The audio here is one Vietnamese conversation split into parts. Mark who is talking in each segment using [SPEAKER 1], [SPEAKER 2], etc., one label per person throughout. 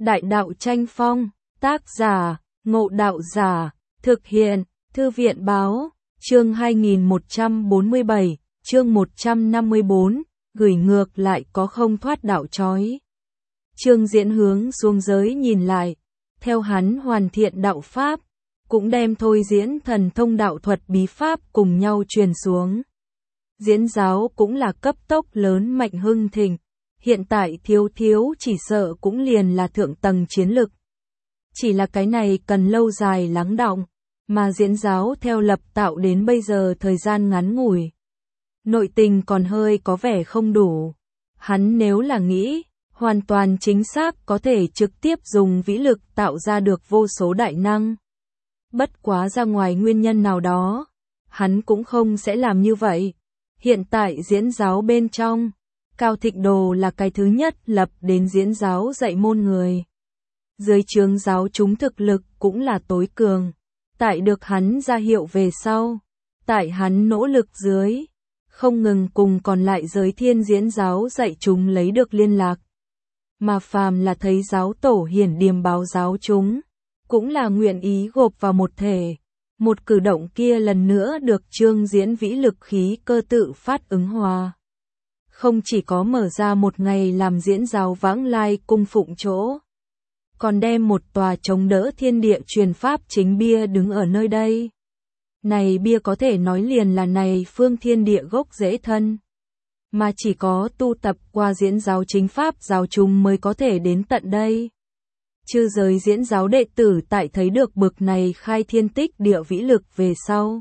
[SPEAKER 1] Đại đạo tranh phong, tác giả, Ngộ Đạo Giả, thực hiện, Thư viện báo, chương 2147, chương 154, gửi ngược lại có không thoát đạo trói. Trương Diễn hướng xuống giới nhìn lại, theo hắn hoàn thiện đạo pháp, cũng đem thôi diễn thần thông đạo thuật bí pháp cùng nhau truyền xuống. Diễn giáo cũng là cấp tốc lớn mạnh hưng thịnh, hiện tại thiếu chỉ sợ cũng liền là thượng tầng chiến lực. Chỉ là cái này cần lâu dài lắng đọng, mà diễn giáo theo lập tạo đến bây giờ thời gian ngắn ngủi. Nội tình còn hơi có vẻ không đủ. Hắn nếu là nghĩ, hoàn toàn chính xác có thể trực tiếp dùng vĩ lực tạo ra được vô số đại năng. Bất quá ra ngoài nguyên nhân nào đó, hắn cũng không sẽ làm như vậy. Hiện tại diễn giáo bên trong, Cao Thịnh Đồ là cái thứ nhất lập đến diễn giáo dạy môn người. Dưới trướng giáo chúng thực lực cũng là tối cường. Tại được hắn ra hiệu về sau, tại hắn nỗ lực dưới, không ngừng cùng còn lại giới thiên diễn giáo dạy chúng lấy được liên lạc. Mà phàm là thấy giáo tổ hiển điềm báo giáo chúng, cũng là nguyện ý gộp vào một thể. Một cử động kia lần nữa được Trương Diễn vĩ lực khí cơ tự phát ứng hòa. Không chỉ có mở ra một ngày làm diễn giáo vãng lai cung phụng chỗ, còn đem một tòa chống đỡ thiên địa truyền pháp chính bia đứng ở nơi đây. Này bia có thể nói liền là này phương thiên địa gốc rễ thân, mà chỉ có tu tập qua diễn giáo chính pháp giáo chúng mới có thể đến tận đây. Chư giới diễn giáo đệ tử tại thấy được bực này khai thiên tích địa vĩ lực về sau,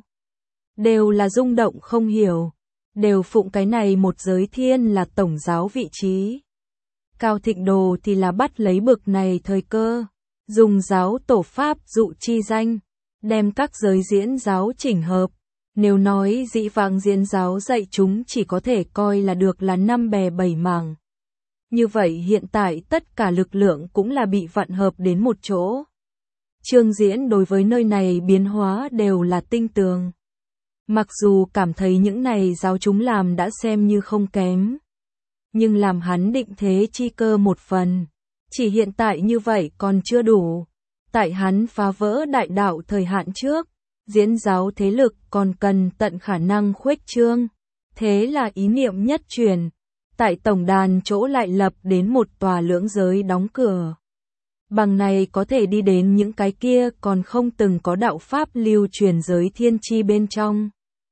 [SPEAKER 1] đều là rung động không hiểu, đều phụng cái này một giới thiên là tổng giáo vị trí. Cao Thịnh Đồ thì là bắt lấy bực này thời cơ, dùng giáo tổ pháp dụ chi danh, đem các giới diễn giáo chỉnh hợp. Nếu nói dĩ vãng diễn giáo dạy chúng chỉ có thể coi là được là năm bè bảy mảng, như vậy hiện tại tất cả lực lượng cũng là bị vạn hợp đến một chỗ. Trương Diễn đối với nơi này biến hóa đều là tinh tường. Mặc dù cảm thấy những này giáo chúng làm đã xem như không kém, nhưng làm hắn định thế chi cơ một phần, chỉ hiện tại như vậy còn chưa đủ. Tại hắn phá vỡ đại đạo thời hạn trước, diễn giáo thế lực còn cần tận khả năng khuếch trương. Thế là ý niệm nhất truyền, tại tổng đàn chỗ lại lập đến một tòa lưỡng giới đóng cửa. Bằng này có thể đi đến những cái kia còn không từng có đạo pháp lưu truyền giới thiên chi bên trong.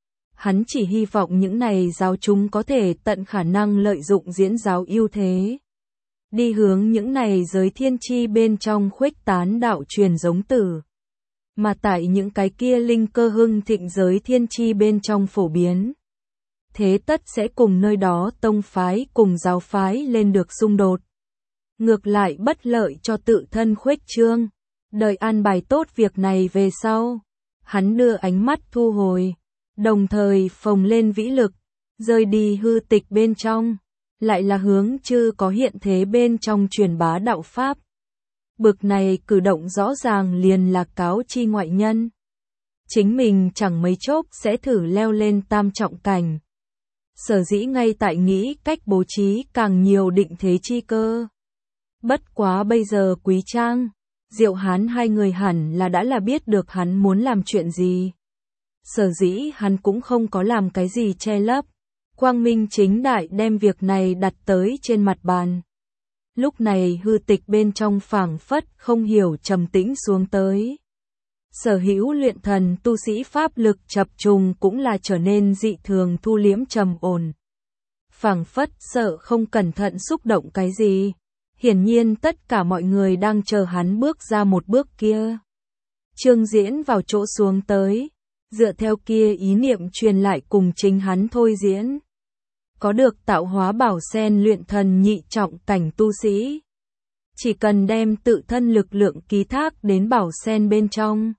[SPEAKER 1] Hắn chỉ hy vọng những này giáo chúng có thể tận khả năng lợi dụng diễn giáo ưu thế, đi hướng những này giới thiên chi bên trong khuếch tán đạo truyền giống tử. Mà tại những cái kia linh cơ hưng thịnh giới thiên chi bên trong phổ biến, thế tất sẽ cùng nơi đó tông phái cùng giáo phái lên được xung đột. Ngược lại bất lợi cho tự thân khuếch trương. Đợi an bài tốt việc này về sau, hắn đưa ánh mắt thu hồi, đồng thời phồng lên vĩ lực, rời đi hư tịch bên trong, lại là hướng chư có hiện thế bên trong truyền bá đạo pháp. Bực này cử động rõ ràng liền là cáo chi ngoại nhân. Chính mình chẳng mấy chốc sẽ thử leo lên tam trọng cảnh. Sở dĩ ngay tại nghĩ cách bố trí càng nhiều định thế chi cơ. Bất quá bây giờ Quý Trang, Diệu Hán hai người hẳn là đã là biết được hắn muốn làm chuyện gì. Sở dĩ hắn cũng không có làm cái gì che lấp, quang minh chính đại đem việc này đặt tới trên mặt bàn. Lúc này hư tịch bên trong phảng phất không hiểu trầm tĩnh xuống tới. Sở hữu luyện thần tu sĩ pháp lực chập trùng cũng là trở nên dị thường thu liễm trầm ổn. Phảng phất sợ không cẩn thận xúc động cái gì. Hiển nhiên tất cả mọi người đang chờ hắn bước ra một bước kia. Trương Diễn vào chỗ xuống tới, dựa theo kia ý niệm truyền lại cùng chính hắn thôi diễn. Có được tạo hóa bảo sen luyện thần nhị trọng cảnh tu sĩ, chỉ cần đem tự thân lực lượng ký thác đến bảo sen bên trong.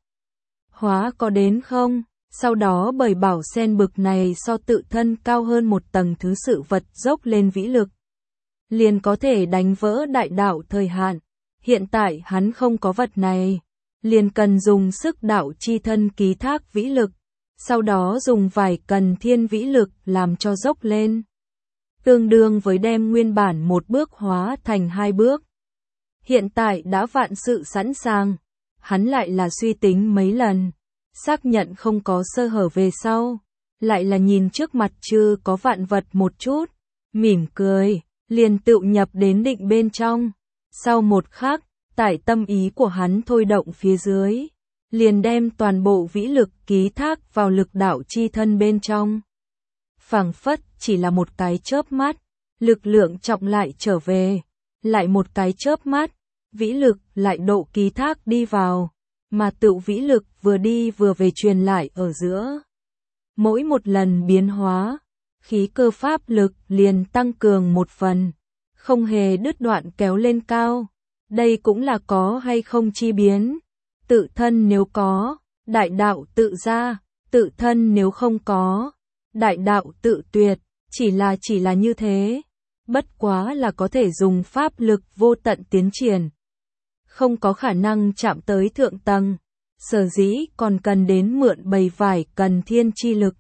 [SPEAKER 1] Hóa có đến không, sau đó bởi bảo sen bực này so tự thân cao hơn một tầng thứ sự vật dốc lên vĩ lực, liền có thể đánh vỡ đại đạo thời hạn. Hiện tại hắn không có vật này, liền cần dùng sức đạo chi thân ký thác vĩ lực, sau đó dùng vài cần thiên vĩ lực làm cho dốc lên. Tương đương với đem nguyên bản một bước hóa thành hai bước. Hiện tại đã vạn sự sẵn sàng, hắn lại là suy tính mấy lần, xác nhận không có sơ hở về sau, lại là nhìn trước mặt chưa có vạn vật một chút, mỉm cười, liền tự nhập đến định bên trong. Sau một khắc, tại tâm ý của hắn thôi động phía dưới, liền đem toàn bộ vĩ lực ký thác vào lực đạo chi thân bên trong. Phảng phất chỉ là một cái chớp mắt, lực lượng trọng lại trở về, lại một cái chớp mắt, vĩ lực lại độ ký thác đi vào, mà tự vĩ lực vừa đi vừa về truyền lại ở giữa. Mỗi một lần biến hóa, khí cơ pháp lực liền tăng cường một phần, không hề đứt đoạn kéo lên cao. Đây cũng là có hay không chi biến. Tự thân nếu có, đại đạo tự ra, tự thân nếu không có, đại đạo tự tuyệt, chỉ là như thế. Bất quá là có thể dùng pháp lực vô tận tiến triển. Không có khả năng chạm tới thượng tầng, sở dĩ còn cần đến mượn bầy vải cần thiên chi lực.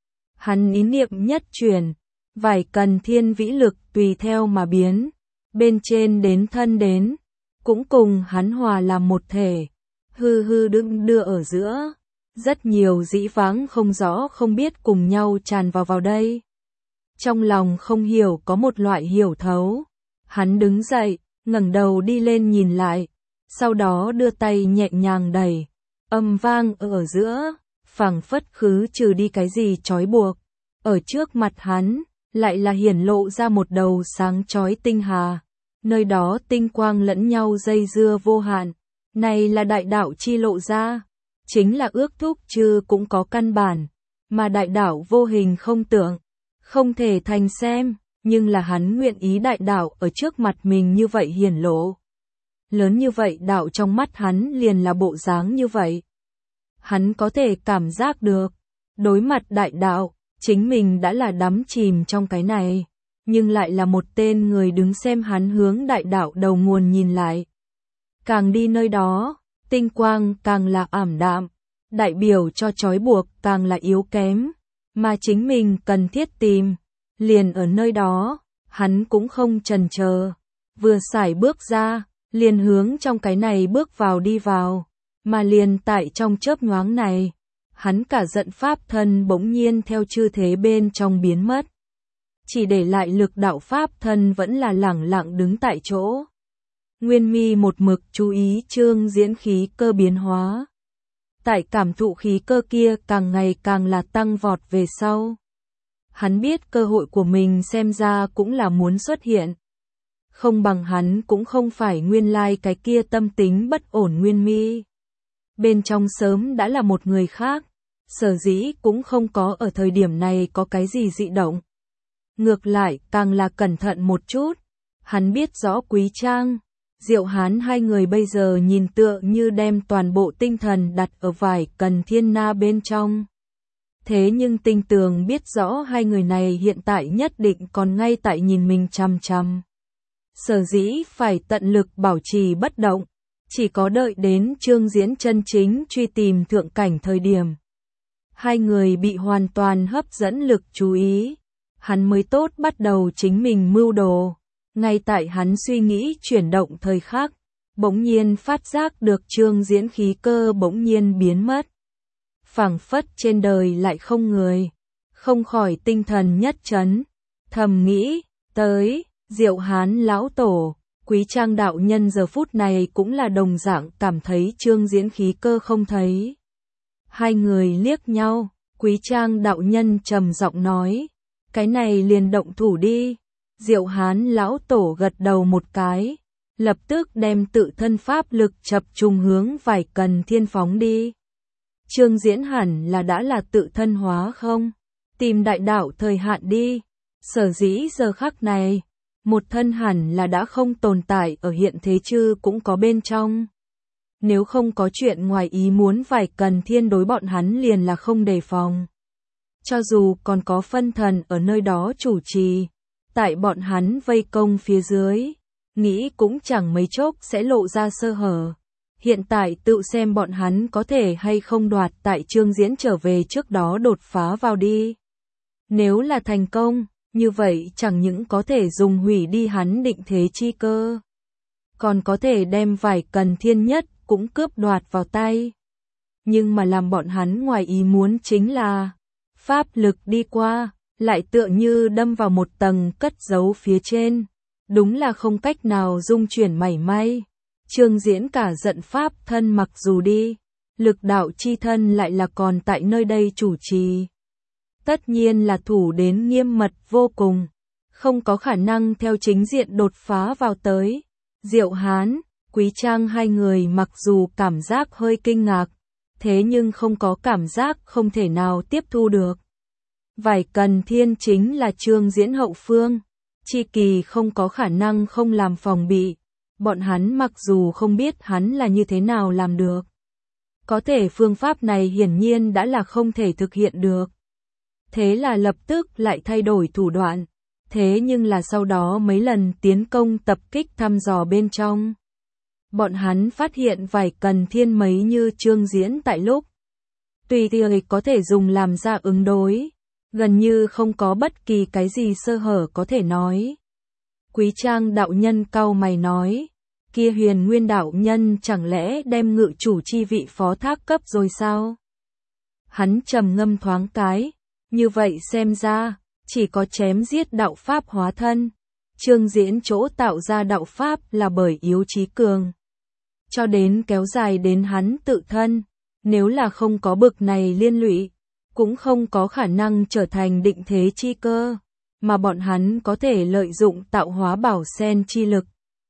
[SPEAKER 1] Hắn ý niệm nhất chuyển, vải cần thiên vĩ lực tùy theo mà biến, bên trên đến thân đến, cũng cùng hắn hòa làm một thể, hư hư đương đưa ở giữa, rất nhiều dĩ vãng không rõ không biết cùng nhau tràn vào đây. Trong lòng không hiểu có một loại hiểu thấu, hắn đứng dậy, ngẩng đầu đi lên nhìn lại, sau đó đưa tay nhẹ nhàng đẩy, âm vang ở giữa, phảng phất khứ trừ đi cái gì trói buộc, ở trước mặt hắn, lại là hiển lộ ra một đầu sáng chói tinh hà. Nơi đó tinh quang lẫn nhau dây dưa vô hạn, này là đại đạo chi lộ ra, chính là ước thúc chư cũng có căn bản, mà đại đạo vô hình không tưởng, không thể thành xem, nhưng là hắn nguyện ý đại đạo ở trước mặt mình như vậy hiển lộ. Lớn như vậy đạo trong mắt hắn liền là bộ dáng như vậy. Hắn có thể cảm giác được, đối mặt đại đạo, chính mình đã là đắm chìm trong cái này. Nhưng lại là một tên người đứng xem hắn hướng đại đạo đầu nguồn nhìn lại. Càng đi nơi đó, tinh quang càng là ảm đạm, đại biểu cho trói buộc càng là yếu kém, mà chính mình cần thiết tìm, liền ở nơi đó, hắn cũng không chần chờ, vừa sải bước ra, liền hướng trong cái này bước vào đi vào, mà liền tại trong chớp nhoáng này, hắn cả giận pháp thân bỗng nhiên theo chư thế bên trong biến mất. Chỉ để lại lực đạo pháp thân vẫn là lẳng lặng đứng tại chỗ. Nguyên Mi một mực chú ý Trương Diễn khí cơ biến hóa. Tại cảm thụ khí cơ kia càng ngày càng là tăng vọt về sau. Hắn biết cơ hội của mình xem ra cũng là muốn xuất hiện. Không bằng hắn cũng không phải nguyên lai cái kia tâm tính bất ổn Nguyên Mi. Bên trong sớm đã là một người khác, sở dĩ cũng không có ở thời điểm này có cái gì dị động. Ngược lại, càng là cẩn thận một chút, hắn biết rõ Quý Trang, Diệu Hán hai người bây giờ nhìn tựa như đem toàn bộ tinh thần đặt ở vải cần thiên na bên trong. Thế nhưng tinh tường biết rõ hai người này hiện tại nhất định còn ngay tại nhìn mình chằm chằm. Sở dĩ phải tận lực bảo trì bất động, chỉ có đợi đến Trương Diễn chân chính truy tìm thượng cảnh thời điểm. Hai người bị hoàn toàn hấp dẫn lực chú ý. Hắn mới tốt bắt đầu chính mình mưu đồ. Ngay tại hắn suy nghĩ chuyển động thời khắc, bỗng nhiên phát giác được Trương Diễn khí cơ bỗng nhiên biến mất. Phảng phất trên đời lại không người, không khỏi tinh thần nhất chấn, thầm nghĩ, tới, Diệu Hán lão tổ, Quý Trang đạo nhân giờ phút này cũng là đồng dạng cảm thấy Trương Diễn khí cơ không thấy. Hai người liếc nhau, Quý Trang đạo nhân trầm giọng nói, cái này liền động thủ đi. Diệu Hán lão tổ gật đầu một cái, lập tức đem tự thân pháp lực chập trùng hướng vải cần thiên phóng đi. Trương Diễn hẳn là đã là tự thân hóa không? Tìm đại đạo thời hạn đi. Sở dĩ giờ khắc này, một thân hẳn là đã không tồn tại ở hiện thế chứ cũng có bên trong. Nếu không có chuyện ngoài ý muốn vải cần thiên đối bọn hắn liền là không đề phòng. Cho dù còn có phân thần ở nơi đó chủ trì, tại bọn hắn vây công phía dưới, nghĩ cũng chẳng mấy chốc sẽ lộ ra sơ hở. Hiện tại tự xem bọn hắn có thể hay không đoạt tại Trương Diễn trở về trước đó đột phá vào đi. Nếu là thành công, như vậy chẳng những có thể dùng hủy đi hắn định thế chi cơ, còn có thể đem vải cần thiên nhất cũng cướp đoạt vào tay. Nhưng mà làm bọn hắn ngoài ý muốn chính là, pháp lực đi qua, lại tựa như đâm vào một tầng cất giấu phía trên, đúng là không cách nào dung chuyển mảy may. Trương Diễn cả giận pháp thân mặc dù đi, lực đạo chi thân lại là còn tại nơi đây chủ trì. Tất nhiên là thủ đến nghiêm mật vô cùng, không có khả năng theo chính diện đột phá vào tới. Diệu Hán, Quý Trang hai người mặc dù cảm giác hơi kinh ngạc, thế nhưng không có cảm giác không thể nào tiếp thu được. Vải cần thiên chính là Trương Diễn hậu phương, Chi Kỳ không có khả năng không làm phòng bị, bọn hắn mặc dù không biết hắn là như thế nào làm được. Có thể phương pháp này hiển nhiên đã là không thể thực hiện được. Thế là lập tức lại thay đổi thủ đoạn, thế nhưng là sau đó mấy lần tiến công tập kích thăm dò bên trong. Bọn hắn phát hiện vải cần thiên mấy như Trương Diễn tại lúc tùy tiện có thể dùng làm ra ứng đối, gần như không có bất kỳ cái gì sơ hở có thể nói. Quý Trang đạo nhân cau mày nói, kia Huyền Nguyên đạo nhân chẳng lẽ đem ngự chủ chi vị phó thác cấp rồi sao? Hắn trầm ngâm thoáng cái, như vậy xem ra, chỉ có chém giết đạo pháp hóa thân. Trương Diễn chỗ tạo ra đạo pháp là bởi yếu chí cường, cho đến kéo dài đến hắn tự thân, nếu là không có bực này liên lụy, cũng không có khả năng trở thành định thế chi cơ, mà bọn hắn có thể lợi dụng tạo hóa bảo sen chi lực.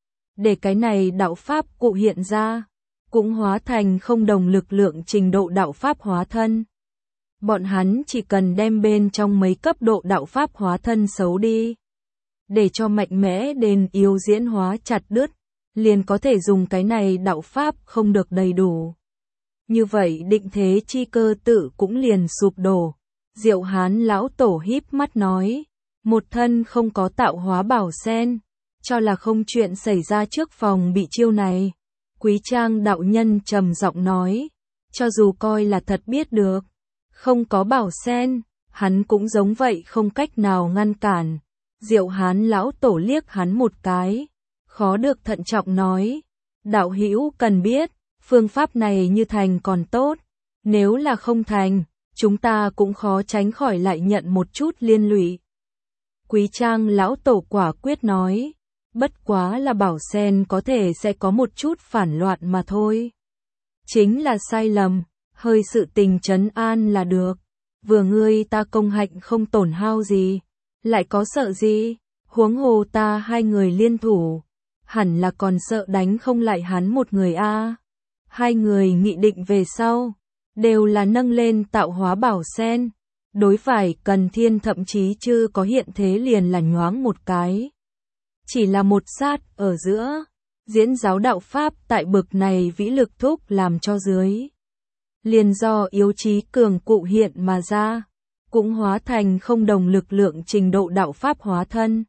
[SPEAKER 1] Để cái này đạo pháp cụ hiện ra, cũng hóa thành không đồng lực lượng trình độ đạo pháp hóa thân. Bọn hắn chỉ cần đem bên trong mấy cấp độ đạo pháp hóa thân xấu đi, để cho mạnh mẽ đến yếu diễn hóa chặt đứt, liền có thể dùng cái này đạo pháp không được đầy đủ. Như vậy định thế chi cơ tự cũng liền sụp đổ. Diệu Hán lão tổ híp mắt nói, một thân không có tạo hóa bảo sen, cho là không chuyện xảy ra trước phòng bị chiêu này. Quý Trang đạo nhân trầm giọng nói, cho dù coi là thật biết được, không có bảo sen, hắn cũng giống vậy không cách nào ngăn cản. Diệu Hán lão tổ liếc hắn một cái, khó được thận trọng nói, đạo hữu cần biết, phương pháp này như thành còn tốt, nếu là không thành, chúng ta cũng khó tránh khỏi lại nhận một chút liên lụy. Quý Trang lão tổ quả quyết nói, bất quá là bảo sen có thể sẽ có một chút phản loạn mà thôi. Chính là sai lầm, hơi sự tình trấn an là được, vừa ngươi ta công hạnh không tổn hao gì, lại có sợ gì, huống hồ ta hai người liên thủ, hẳn là còn sợ đánh không lại hắn một người a. Hai người nghị định về sau, đều là nâng lên tạo hóa bảo sen, đối phải cần thiên thậm chí chưa có hiện thế liền là nhoáng một cái. Chỉ là một sát ở giữa, diễn giáo đạo pháp tại bực này vĩ lực thúc làm cho dưới. Liền do yếu chí cường cụ hiện mà ra, cũng hóa thành không đồng lực lượng trình độ đạo pháp hóa thân.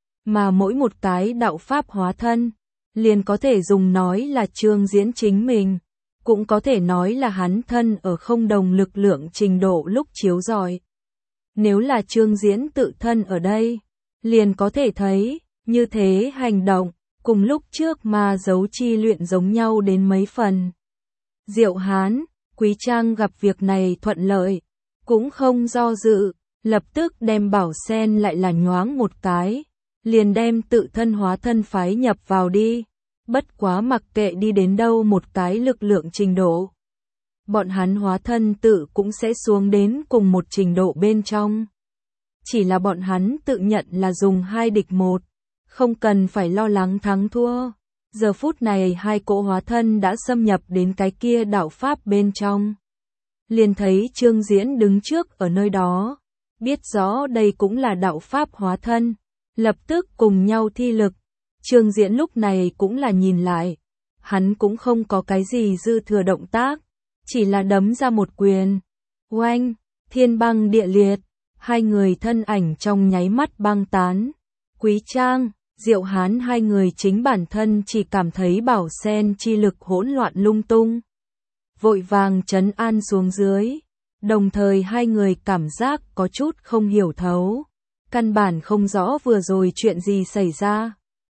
[SPEAKER 1] Mà mỗi một cái đạo pháp hóa thân, liền có thể dùng nói là Trương Diễn chính mình, cũng có thể nói là hắn thân ở không đồng lực lượng trình độ lúc chiếu rọi. Nếu là Trương Diễn tự thân ở đây, liền có thể thấy, như thế hành động, cùng lúc trước mà dấu chi luyện giống nhau đến mấy phần. Diệu Hán, Quý Trang gặp việc này thuận lợi, cũng không do dự, lập tức đem bảo sen lại là nhoáng một cái, liền đem tự thân hóa thân phái nhập vào đi. Bất quá mặc kệ đi đến đâu một cái lực lượng trình độ, bọn hắn hóa thân tự cũng sẽ xuống đến cùng một trình độ bên trong. Chỉ là bọn hắn tự nhận là dùng 2 địch 1, không cần phải lo lắng thắng thua. Giờ phút này hai cỗ hóa thân đã xâm nhập đến cái kia đạo pháp bên trong. Liền thấy Trương Diễn đứng trước ở nơi đó, biết rõ đây cũng là đạo pháp hóa thân, lập tức cùng nhau thi lực. Trương Diễn lúc này cũng là nhìn lại, hắn cũng không có cái gì dư thừa động tác, chỉ là đấm ra một quyền. Oanh, thiên băng địa liệt, hai người thân ảnh trong nháy mắt băng tán. Quý Trang, Diệu Hán hai người chính bản thân chỉ cảm thấy bảo sen chi lực hỗn loạn lung tung. Vội vàng trấn an xuống dưới, đồng thời hai người cảm giác có chút không hiểu thấu. Căn bản không rõ vừa rồi chuyện gì xảy ra.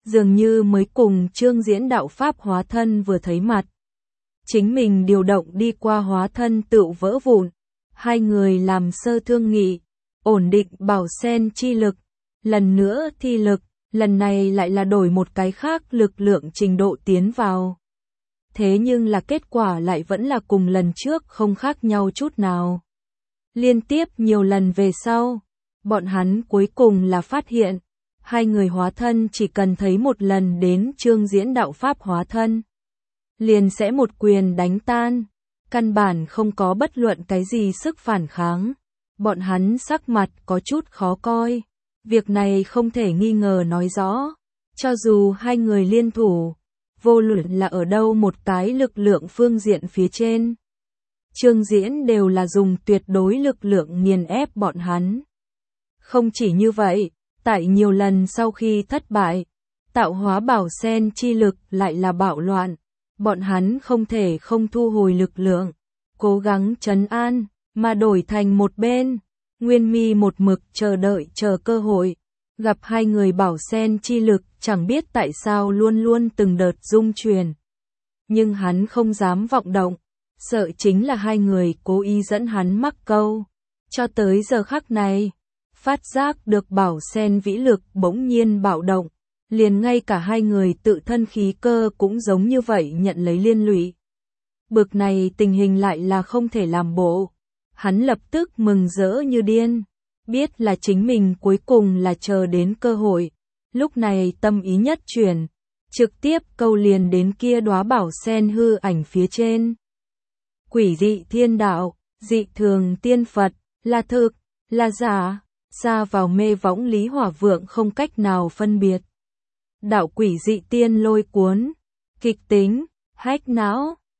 [SPEAKER 1] dường như mới cùng Trương Diễn đạo pháp hóa thân vừa thấy mặt. Chính mình điều động đi qua hóa thân tựu vỡ vụn, hai người làm sơ thương nghị, ổn định bảo sen chi lực, lần nữa thi lực, lần này lại là đổi một cái khác lực lượng trình độ tiến vào. Thế nhưng là kết quả lại vẫn là cùng lần trước không khác nhau chút nào. Liên tiếp nhiều lần về sau, bọn hắn cuối cùng là phát hiện, hai người hóa thân chỉ cần thấy một lần đến Trương Diễn đạo pháp hóa thân, liền sẽ một quyền đánh tan, căn bản không có bất luận cái gì sức phản kháng. Bọn hắn sắc mặt có chút khó coi, việc này không thể nghi ngờ nói rõ, cho dù hai người liên thủ, vô luận là ở đâu một cái lực lượng phương diện phía trên, Trương Diễn đều là dùng tuyệt đối lực lượng nghiền ép bọn hắn. Không chỉ như vậy, tại nhiều lần sau khi thất bại, tạo hóa bảo sen chi lực lại là bạo loạn, bọn hắn không thể không thu hồi lực lượng, cố gắng trấn an, mà đổi thành một bên, Nguyên Mi một mực chờ đợi chờ cơ hội, gặp hai người bảo sen chi lực chẳng biết tại sao luôn luôn từng đợt rung chuyển. Nhưng hắn không dám vọng động, sợ chính là hai người cố ý dẫn hắn mắc câu. Cho tới giờ khắc này, phát giác được bảo sen vĩ lực bỗng nhiên bạo động, liền ngay cả hai người tự thân khí cơ cũng giống như vậy nhận lấy liên lụy. Bực này tình hình lại là không thể làm bộ, hắn lập tức mừng rỡ như điên, biết là chính mình cuối cùng là chờ đến cơ hội, lúc này tâm ý nhất chuyển, trực tiếp câu liền đến kia đóa bảo sen hư ảnh phía trên. Quỷ dị thiên đạo, dị thường tiên Phật, là thực, là giả, xa vào mê võng Lý Hỏa Vượng không cách nào phân biệt. Đạo quỷ dị tiên lôi cuốn, kịch tính, hách não.